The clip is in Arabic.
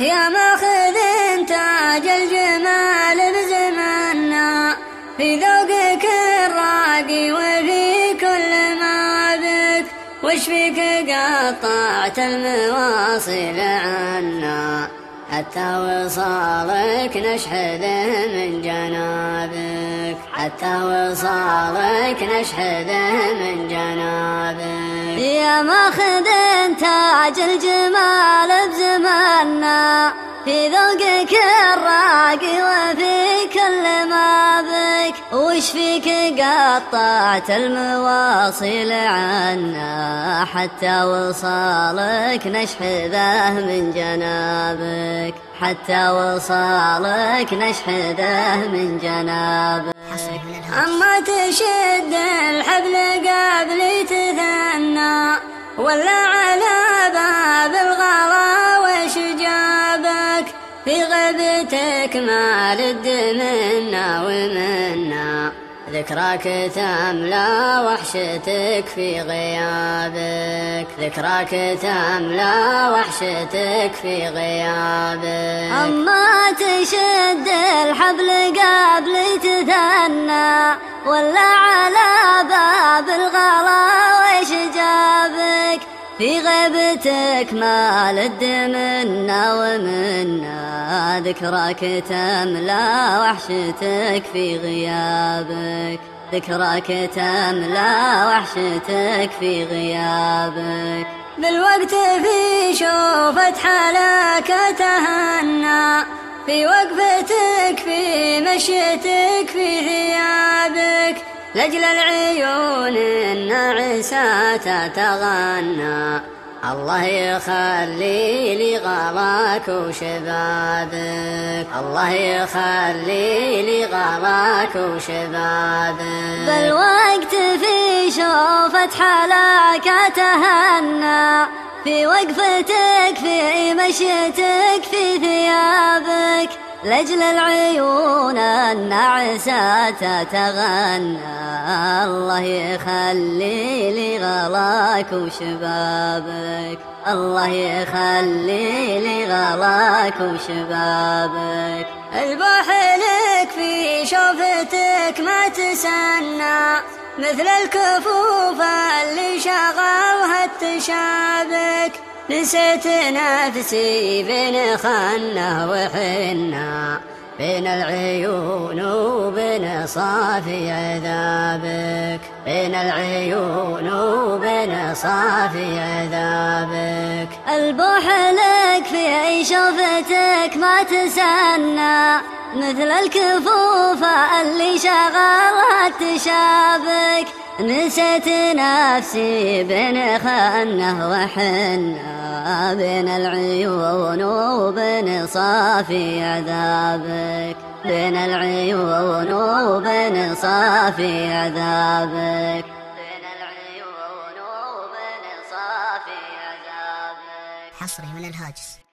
يا ماخذ تاج الجمال بزماننا، في ذوقك الراقي وفي كل ما بك، وش فيك قطعت المواصل عنا، حتى وصالك نشحذه من جنابك، حتى وصالك نشحذه من جنابك. يا ماخذ تاج الجمال بزماننا، في ذوقك الراقي وفي كل ما بك، وش فيك قطعت المواصل عنا، حتى وصالك نشحذه من جنابك، حتى وصالك نشحذه من جنابك. أما تشد الحبل قبل تثنى، ولا على باب الغلا وش جابك، في غيبتك ما لد منا ومنا، ذكراك تملى وحشتك في غيابك، ذكراك تملى وحشتك في غيابك. أما تشد الحبل قبل تثنى، ولا على باب الغلا وش جابك، في غيبتك ما لد منا ومنا، ذكراك تملى وحشتك في غيابك، ذكراك تملى وحشتك في غيابك. بالوقت في شوفة حالك تهنى، في وقفتك في مشيتك في ثيابك، لأجل العيون الناعسة تتغنى، الله يخلي لي غلاك وشبابك، الله يخلي لي غلاك وشبابك. بالوقت في شوفة حلاك تهنى، في وقفتك في مشيتك في ثيابك، لأجل العيون الناعسة تتغنى، الله يخلي لي غلاك وشبابك، الله يخلي لي غلاك وشبابك. الباح لك في شوفتك ما تسنى، مثل الكفوف اللي شغلها التشابك، نسيت نفسي بين خنه وحنه، بين العيون وبين صافي عذابك، بين العيون وبين صافي عذابك. البوح لك في شوفتك ما تسنى، مثل الكفوف اللي شغلها تشابك، نسيت نفسي بين خنه وحنه، بين العيون وبين صافي عذابك، بين العيون وبين صافي عذابك، بين العيون وبين صافي عذابك. حصري من الهاجس.